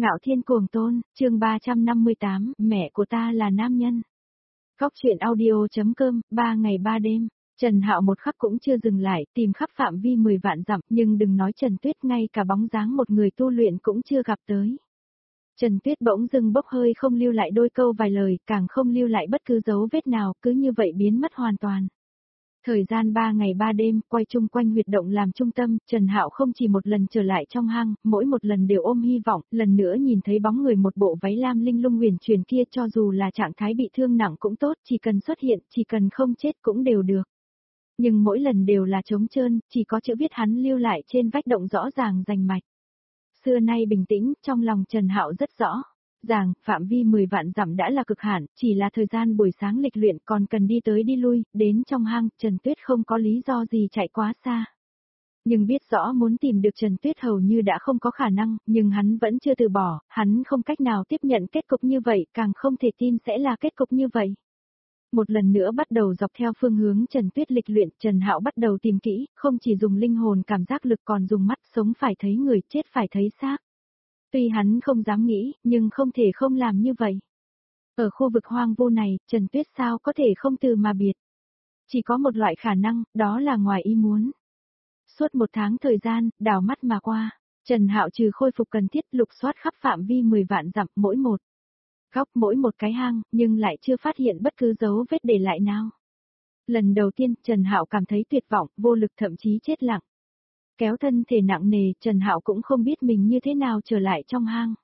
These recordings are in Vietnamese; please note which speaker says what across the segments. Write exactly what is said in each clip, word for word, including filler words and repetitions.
Speaker 1: Ngạo Thiên Cuồng Tôn, chương ba trăm năm mươi tám, mẹ của ta là nam nhân. Góc truyện audio.com, ba ngày ba đêm. Trần Hạo một khắc cũng chưa dừng lại, tìm khắp phạm vi mười vạn dặm, nhưng đừng nói Trần Tuyết, ngay cả bóng dáng một người tu luyện cũng chưa gặp tới. Trần Tuyết bỗng dưng bốc hơi, không lưu lại đôi câu vài lời, càng không lưu lại bất cứ dấu vết nào, cứ như vậy biến mất hoàn toàn. Thời gian ba ngày ba đêm, quay chung quanh huyệt động làm trung tâm, Trần Hạo không chỉ một lần trở lại trong hang, mỗi một lần đều ôm hy vọng, lần nữa nhìn thấy bóng người một bộ váy lam linh lung huyền truyền kia, cho dù là trạng thái bị thương nặng cũng tốt, chỉ cần xuất hiện, chỉ cần không chết cũng đều được. Nhưng mỗi lần đều là trống trơn, chỉ có chữ viết hắn lưu lại trên vách động rõ ràng rành mạch. Xưa nay bình tĩnh, trong lòng Trần Hạo rất rõ ràng, phạm vi mười vạn dặm đã là cực hạn, chỉ là thời gian buổi sáng lịch luyện còn cần đi tới đi lui, đến trong hang, Trần Tuyết không có lý do gì chạy quá xa. Nhưng biết rõ muốn tìm được Trần Tuyết hầu như đã không có khả năng, nhưng hắn vẫn chưa từ bỏ, hắn không cách nào tiếp nhận kết cục như vậy, càng không thể tin sẽ là kết cục như vậy. Một lần nữa bắt đầu dọc theo phương hướng Trần Tuyết lịch luyện, Trần Hạo bắt đầu tìm kỹ, không chỉ dùng linh hồn cảm giác lực còn dùng mắt, sống phải thấy người, chết phải thấy xác. Tuy hắn không dám nghĩ, nhưng không thể không làm như vậy. Ở khu vực hoang vu này, Trần Tuyết sao có thể không từ mà biệt. Chỉ có một loại khả năng, đó là ngoài ý muốn. Suốt một tháng thời gian, đảo mắt mà qua, Trần Hạo trừ khôi phục cần thiết lục soát khắp phạm vi mười vạn dặm mỗi một góc mỗi một cái hang, nhưng lại chưa phát hiện bất cứ dấu vết để lại nào. Lần đầu tiên, Trần Hạo cảm thấy tuyệt vọng, vô lực, thậm chí chết lặng. Kéo thân thể nặng nề, Trần Hạo cũng không biết mình như thế nào trở lại trong hang.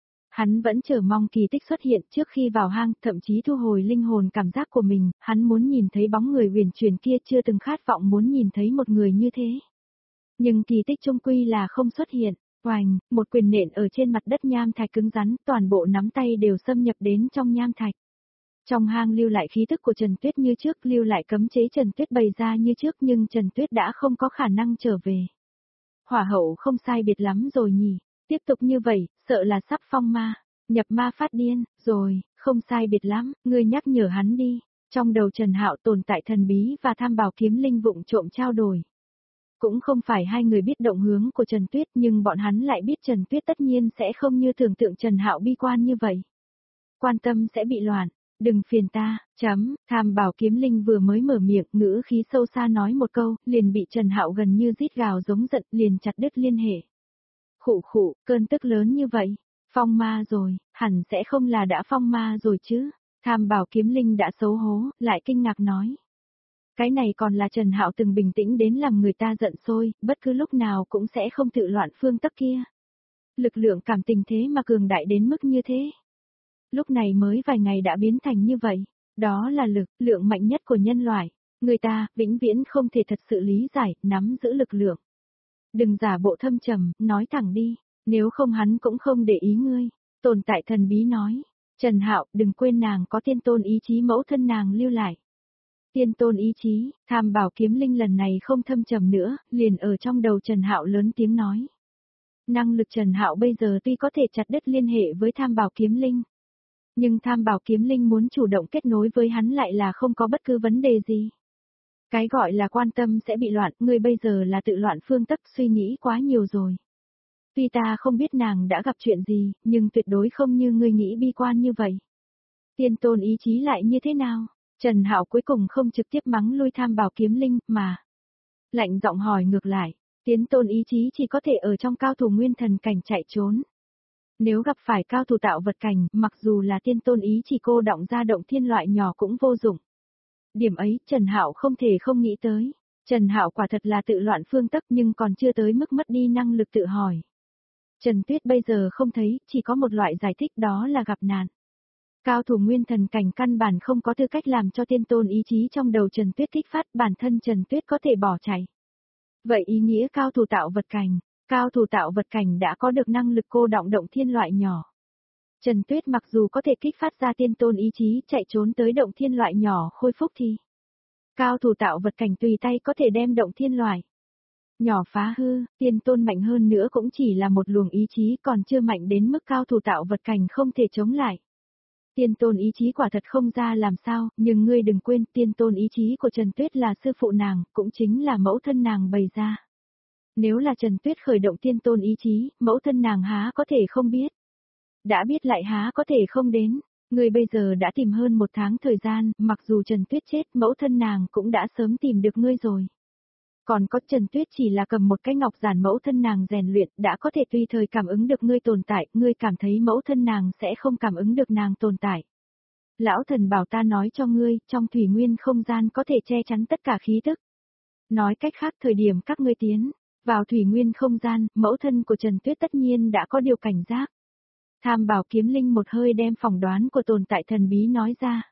Speaker 1: Hắn vẫn chờ mong kỳ tích xuất hiện trước khi vào hang, thậm chí thu hồi linh hồn cảm giác của mình, hắn muốn nhìn thấy bóng người huyền truyền kia, chưa từng khát vọng muốn nhìn thấy một người như thế. Nhưng kỳ tích chung quy là không xuất hiện. Oành, một quyền nện ở trên mặt đất nham thạch cứng rắn, toàn bộ nắm tay đều xâm nhập đến trong nham thạch. Trong hang lưu lại khí tức của Trần Tuyết như trước, lưu lại cấm chế Trần Tuyết bày ra như trước, nhưng Trần Tuyết đã không có khả năng trở về. Hỏa hậu không sai biệt lắm rồi nhỉ, tiếp tục như vậy, sợ là sắp phong ma, nhập ma phát điên, rồi, không sai biệt lắm, ngươi nhắc nhở hắn đi. Trong đầu Trần Hạo tồn tại thần bí và tham bảo kiếm linh vụng trộm trao đổi. Cũng không phải hai người biết động hướng của Trần Tuyết, nhưng bọn hắn lại biết Trần Tuyết tất nhiên sẽ không như tưởng tượng Trần Hạo bi quan như vậy. Quan tâm sẽ bị loạn, đừng phiền ta, chấm, tham bảo kiếm linh vừa mới mở miệng, ngữ khí sâu xa nói một câu, liền bị Trần Hạo gần như rít gào giống giận, liền chặt đứt liên hệ. Khụ khụ, cơn tức lớn như vậy, phong ma rồi, hẳn sẽ không là đã phong ma rồi chứ. Tham bảo kiếm linh đã xấu hố, lại kinh ngạc nói. Cái này còn là Trần Hạo từng bình tĩnh đến làm người ta giận sôi, bất cứ lúc nào cũng sẽ không tự loạn phương tắc kia. Lực lượng cảm tình thế mà cường đại đến mức như thế. Lúc này mới vài ngày đã biến thành như vậy, đó là lực, lượng mạnh nhất của nhân loại. Người ta, vĩnh viễn không thể thật sự lý giải, nắm giữ lực lượng. Đừng giả bộ thâm trầm, nói thẳng đi, nếu không hắn cũng không để ý ngươi. Tồn tại thần bí nói, Trần Hạo, đừng quên nàng có tiên tôn ý chí mẫu thân nàng lưu lại. Tiên tôn ý chí, tham bảo kiếm linh lần này không thâm trầm nữa, liền ở trong đầu Trần Hạo lớn tiếng nói. Năng lực Trần Hạo bây giờ tuy có thể chặt đứt liên hệ với tham bảo kiếm linh. Nhưng tham bảo kiếm linh muốn chủ động kết nối với hắn lại là không có bất cứ vấn đề gì. Cái gọi là quan tâm sẽ bị loạn, ngươi bây giờ là tự loạn phương tắc, suy nghĩ quá nhiều rồi. Tuy ta không biết nàng đã gặp chuyện gì, nhưng tuyệt đối không như ngươi nghĩ bi quan như vậy. Tiên tôn ý chí lại như thế nào? Trần Hạo cuối cùng không trực tiếp mắng lui tham bảo kiếm linh, mà lạnh giọng hỏi ngược lại, tiên tôn ý chí chỉ có thể ở trong cao thủ nguyên thần cảnh chạy trốn. Nếu gặp phải cao thủ tạo vật cảnh, mặc dù là tiên tôn ý chỉ cô động ra động thiên loại nhỏ cũng vô dụng. Điểm ấy, Trần Hạo không thể không nghĩ tới. Trần Hạo quả thật là tự loạn phương tắc, nhưng còn chưa tới mức mất đi năng lực tự hỏi. Trần Tuyết bây giờ không thấy, chỉ có một loại giải thích, đó là gặp nạn. Cao thủ nguyên thần cảnh căn bản không có tư cách làm cho tiên tôn ý chí trong đầu Trần Tuyết kích phát, bản thân Trần Tuyết có thể bỏ chạy. Vậy ý nghĩa cao thủ tạo vật cảnh, cao thủ tạo vật cảnh đã có được năng lực cô động động thiên loại nhỏ. Trần Tuyết mặc dù có thể kích phát ra tiên tôn ý chí chạy trốn tới động thiên loại nhỏ khôi phục thì cao thủ tạo vật cảnh tùy tay có thể đem động thiên loại nhỏ phá hư, tiên tôn mạnh hơn nữa cũng chỉ là một luồng ý chí còn chưa mạnh đến mức cao thủ tạo vật cảnh không thể chống lại. Tiên tôn ý chí quả thật không ra làm sao, nhưng ngươi đừng quên tiên tôn ý chí của Trần Tuyết là sư phụ nàng, cũng chính là mẫu thân nàng bày ra. Nếu là Trần Tuyết khởi động tiên tôn ý chí, mẫu thân nàng há có thể không biết. Đã biết lại há có thể không đến. Ngươi bây giờ đã tìm hơn một tháng thời gian, mặc dù Trần Tuyết chết, mẫu thân nàng cũng đã sớm tìm được ngươi rồi. Còn có Trần Tuyết chỉ là cầm một cái ngọc giản mẫu thân nàng rèn luyện, đã có thể tùy thời cảm ứng được ngươi tồn tại, ngươi cảm thấy mẫu thân nàng sẽ không cảm ứng được nàng tồn tại. Lão thần bảo ta nói cho ngươi, trong thủy nguyên không gian có thể che chắn tất cả khí tức. Nói cách khác thời điểm các ngươi tiến vào thủy nguyên không gian, mẫu thân của Trần Tuyết tất nhiên đã có điều cảnh giác. Tham Bảo Kiếm Linh một hơi đem phỏng đoán của tồn tại thần bí nói ra.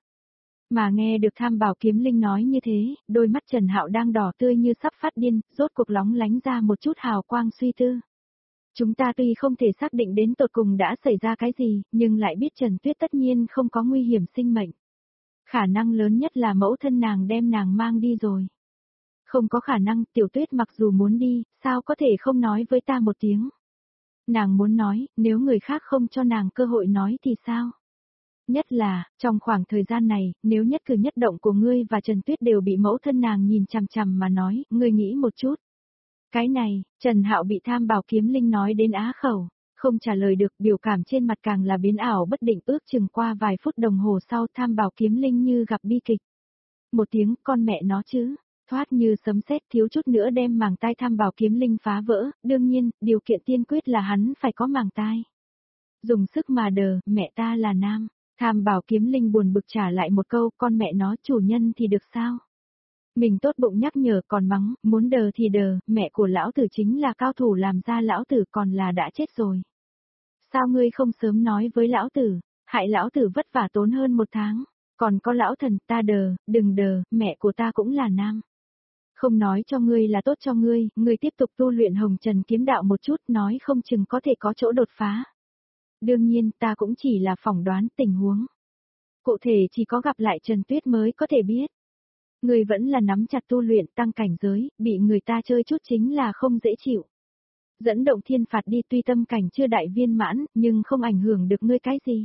Speaker 1: Mà nghe được Tham Bảo Kiếm Linh nói như thế, đôi mắt Trần Hạo đang đỏ tươi như sắp phát điên, rốt cuộc lóng lánh ra một chút hào quang suy tư. Chúng ta tuy không thể xác định đến tột cùng đã xảy ra cái gì, nhưng lại biết Trần Tuyết tất nhiên không có nguy hiểm sinh mệnh. Khả năng lớn nhất là mẫu thân nàng đem nàng mang đi rồi. Không có khả năng, Tiểu Tuyết mặc dù muốn đi, sao có thể không nói với ta một tiếng. Nàng muốn nói, nếu người khác không cho nàng cơ hội nói thì sao? Nhất là, trong khoảng thời gian này, nếu nhất cử nhất động của ngươi và Trần Tuyết đều bị mẫu thân nàng nhìn chằm chằm mà nói, ngươi nghĩ một chút. Cái này, Trần Hạo bị Tham Bảo Kiếm Linh nói đến á khẩu, không trả lời được, biểu cảm trên mặt càng là biến ảo bất định, ước chừng qua vài phút đồng hồ sau Tham Bảo Kiếm Linh như gặp bi kịch. Một tiếng, con mẹ nó chứ. Thoát như sấm sét, thiếu chút nữa đem màng tai Tham Bảo Kiếm Linh phá vỡ, đương nhiên, điều kiện tiên quyết là hắn phải có màng tai. Dùng sức mà đờ, mẹ ta là nam. Tham Bảo Kiếm Linh buồn bực trả lại một câu, con mẹ nó chủ nhân thì được sao? Mình tốt bụng nhắc nhở còn mắng, muốn đờ thì đờ, mẹ của lão tử chính là cao thủ làm ra lão tử còn là đã chết rồi. Sao ngươi không sớm nói với lão tử, hại lão tử vất vả tốn hơn một tháng, còn có lão thần ta đờ, đừng đờ, mẹ của ta cũng là nam. Không nói cho ngươi là tốt cho ngươi, ngươi tiếp tục tu luyện Hồng Trần kiếm đạo một chút nói không chừng có thể có chỗ đột phá. Đương nhiên ta cũng chỉ là phỏng đoán tình huống. Cụ thể chỉ có gặp lại Trần Tuyết mới có thể biết. Ngươi vẫn là nắm chặt tu luyện tăng cảnh giới, bị người ta chơi chút chính là không dễ chịu. Dẫn động thiên phạt đi tuy tâm cảnh chưa đại viên mãn, nhưng không ảnh hưởng được ngươi cái gì.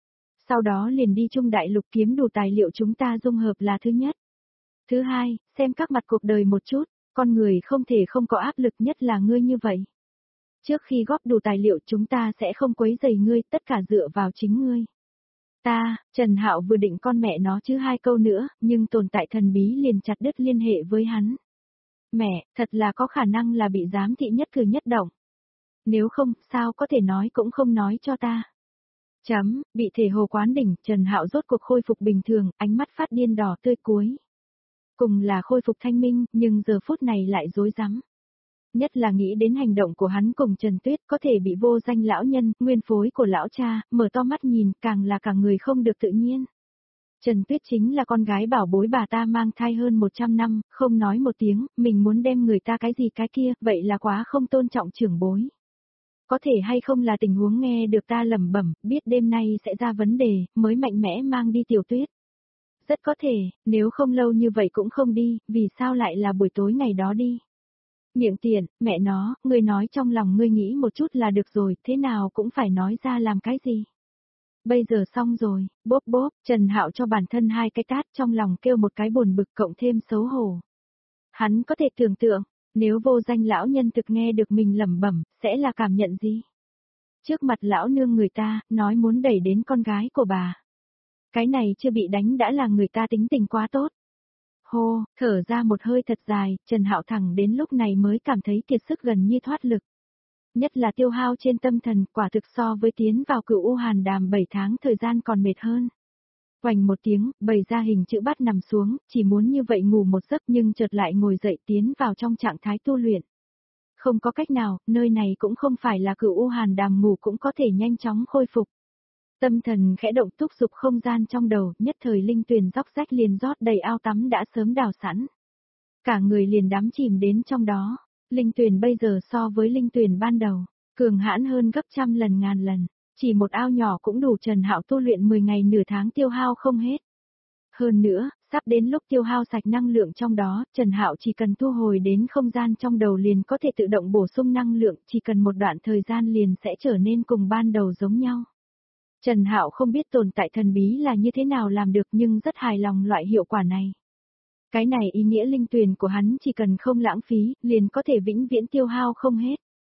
Speaker 1: Sau đó liền đi Trung Đại Lục kiếm đủ tài liệu chúng ta dung hợp là thứ nhất. Thứ hai, xem các mặt cuộc đời một chút, con người không thể không có áp lực nhất là ngươi như vậy. Trước khi góp đủ tài liệu chúng ta sẽ không quấy rầy ngươi, tất cả dựa vào chính ngươi. Ta, Trần Hạo vừa định con mẹ nó chứ hai câu nữa, nhưng tồn tại thần bí liền chặt đứt liên hệ với hắn. Mẹ, thật là có khả năng là bị giám thị nhất cử nhất động. Nếu không, sao có thể nói cũng không nói cho ta. Chấm, bị thể hồ quán đỉnh, Trần Hạo rốt cuộc khôi phục bình thường, ánh mắt phát điên đỏ tươi cuối. Cùng là khôi phục thanh minh, nhưng giờ phút này lại rối rắm. Nhất là nghĩ đến hành động của hắn cùng Trần Tuyết có thể bị vô danh lão nhân, nguyên phối của lão cha, mở to mắt nhìn, càng là cả người không được tự nhiên. Trần Tuyết chính là con gái bảo bối bà ta mang thai hơn một trăm năm, không nói một tiếng, mình muốn đem người ta cái gì cái kia, vậy là quá không tôn trọng trưởng bối. Có thể hay không là tình huống nghe được ta lẩm bẩm, biết đêm nay sẽ ra vấn đề, mới mạnh mẽ mang đi Tiểu Tuyết. Rất có thể, nếu không lâu như vậy cũng không đi, vì sao lại là buổi tối ngày đó đi. Miệng tiện, mẹ nó, ngươi nói trong lòng ngươi nghĩ một chút là được rồi, thế nào cũng phải nói ra làm cái gì. Bây giờ xong rồi, bốp bốp, Trần Hạo cho bản thân hai cái tát trong lòng kêu một cái buồn bực cộng thêm xấu hổ. Hắn có thể tưởng tượng, nếu vô danh lão nhân thực nghe được mình lẩm bẩm, sẽ là cảm nhận gì? Trước mặt lão nương người ta, nói muốn đẩy đến con gái của bà. Cái này chưa bị đánh đã là người ta tính tình quá tốt. Hô, thở ra một hơi thật dài, Trần Hạo thẳng đến lúc này mới cảm thấy kiệt sức gần như thoát lực. Nhất là tiêu hao trên tâm thần, quả thực so với tiến vào cửu u hàn đàm bảy tháng thời gian còn mệt hơn. Oành một tiếng, bày ra hình chữ bát nằm xuống, chỉ muốn như vậy ngủ một giấc nhưng chợt lại ngồi dậy tiến vào trong trạng thái tu luyện. Không có cách nào, nơi này cũng không phải là cửu u hàn đàm ngủ cũng có thể nhanh chóng khôi phục. Tâm thần khẽ động thúc giục không gian trong đầu, nhất thời linh tuyền róc rách liền rót đầy ao tắm đã sớm đào sẵn. Cả người liền đắm chìm đến trong đó, linh tuyền bây giờ so với linh tuyền ban đầu, cường hãn hơn gấp trăm lần ngàn lần, chỉ một ao nhỏ cũng đủ Trần Hạo tu luyện mười ngày nửa tháng tiêu hao không hết. Hơn nữa, sắp đến lúc tiêu hao sạch năng lượng trong đó, Trần Hạo chỉ cần thu hồi đến không gian trong đầu liền có thể tự động bổ sung năng lượng, chỉ cần một đoạn thời gian liền sẽ trở nên cùng ban đầu giống nhau. Trần Hạo không biết tồn tại thần bí là như thế nào làm được nhưng rất hài lòng loại hiệu quả này. Cái này ý nghĩa linh tuyền của hắn chỉ cần không lãng phí, liền có thể vĩnh viễn tiêu hao không hết.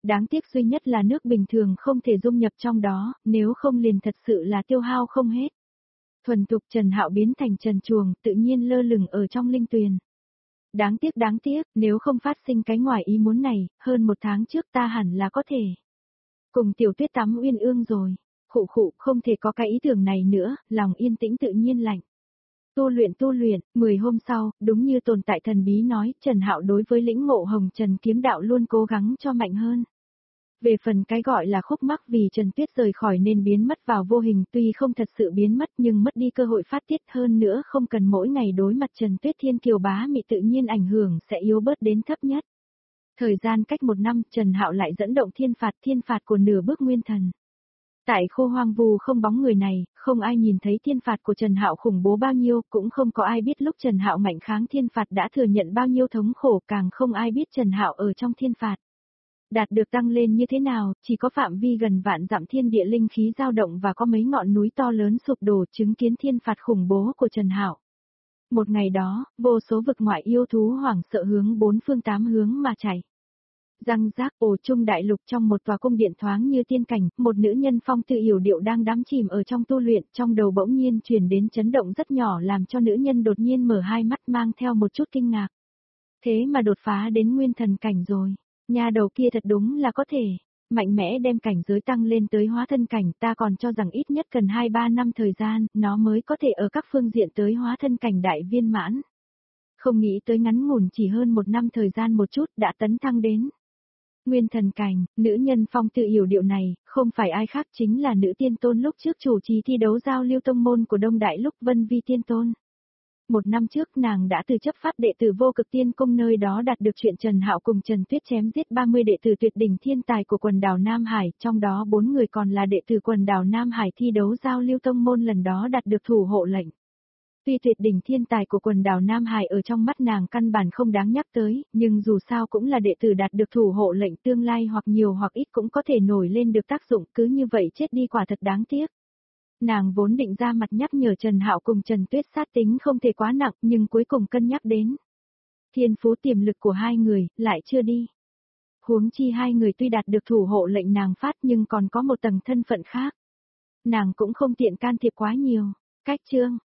Speaker 1: Đáng tiếc duy nhất là nước bình thường không thể dung nhập trong đó, nếu không liền thật sự là tiêu hao không hết. Thuần tục Trần Hạo biến thành trần truồng, tự nhiên lơ lửng ở trong linh tuyền. Đáng tiếc đáng tiếc, nếu không phát sinh cái ngoài ý muốn này, hơn một tháng trước ta hẳn là có thể. Cùng Tiểu Tuyết tắm uyên ương rồi. Khụ khụ, không thể có cái ý tưởng này nữa, lòng yên tĩnh tự nhiên lạnh. Tu luyện tu luyện, mười hôm sau, đúng như tồn tại thần bí nói, Trần Hạo đối với lĩnh ngộ hồng trần kiếm đạo luôn cố gắng cho mạnh hơn. Về phần cái gọi là khúc mắc vì Trần Tuyết rời khỏi nên biến mất vào vô hình, tuy không thật sự biến mất nhưng mất đi cơ hội phát tiết, hơn nữa không cần mỗi ngày đối mặt Trần Tuyết thiên kiều bá mị, tự nhiên ảnh hưởng sẽ yếu bớt đến thấp nhất. Thời gian cách một năm, Trần Hạo lại dẫn động thiên phạt thiên phạt của nửa bước nguyên thần. Tại khu hoang vu không bóng người này, không ai nhìn thấy thiên phạt của Trần Hạo khủng bố bao nhiêu, cũng không có ai biết lúc Trần Hạo mạnh kháng thiên phạt đã thừa nhận bao nhiêu thống khổ, càng không ai biết Trần Hạo ở trong thiên phạt đạt được tăng lên như thế nào, chỉ có phạm vi gần vạn dặm thiên địa linh khí dao động và có mấy ngọn núi to lớn sụp đổ chứng kiến thiên phạt khủng bố của Trần Hạo. Một ngày đó, vô số vực ngoại yêu thú hoảng sợ hướng bốn phương tám hướng mà chạy. Răng rác ồ trung đại lục trong một tòa cung điện thoáng như tiên cảnh, một nữ nhân phong tư yểu điệu đang đắm chìm ở trong tu luyện, trong đầu bỗng nhiên truyền đến chấn động rất nhỏ làm cho nữ nhân đột nhiên mở hai mắt mang theo một chút kinh ngạc. Thế mà đột phá đến nguyên thần cảnh rồi, nhà đầu kia thật đúng là có thể, mạnh mẽ đem cảnh giới tăng lên tới hóa thân cảnh, ta còn cho rằng ít nhất cần hai ba năm thời gian, nó mới có thể ở các phương diện tới hóa thân cảnh đại viên mãn. Không nghĩ tới ngắn ngủn chỉ hơn một năm thời gian một chút đã tấn thăng đến nguyên thần cảnh. Nữ nhân phong tự yểu điệu này, không phải ai khác chính là nữ tiên tôn lúc trước chủ trì thi đấu giao lưu tông môn của Đông Đại lúc Vân Vi tiên tôn. Một năm trước nàng đã từ chấp pháp đệ tử vô cực tiên cung nơi đó đạt được chuyện Trần Hạo cùng Trần Tuyết chém giết ba mươi đệ tử tuyệt đỉnh thiên tài của quần đảo Nam Hải, trong đó bốn người còn là đệ tử quần đảo Nam Hải thi đấu giao lưu tông môn lần đó đạt được thủ hộ lệnh. Tuy tuyệt đỉnh thiên tài của quần đảo Nam Hải ở trong mắt nàng căn bản không đáng nhắc tới, nhưng dù sao cũng là đệ tử đạt được thủ hộ lệnh, tương lai hoặc nhiều hoặc ít cũng có thể nổi lên được tác dụng, cứ như vậy chết đi quả thật đáng tiếc. Nàng vốn định ra mặt nhắc nhở Trần Hạo cùng Trần Tuyết sát tính không thể quá nặng, nhưng cuối cùng cân nhắc đến thiên phú tiềm lực của hai người, lại chưa đi. Huống chi hai người tuy đạt được thủ hộ lệnh nàng phát nhưng còn có một tầng thân phận khác. Nàng cũng không tiện can thiệp quá nhiều. Cách chương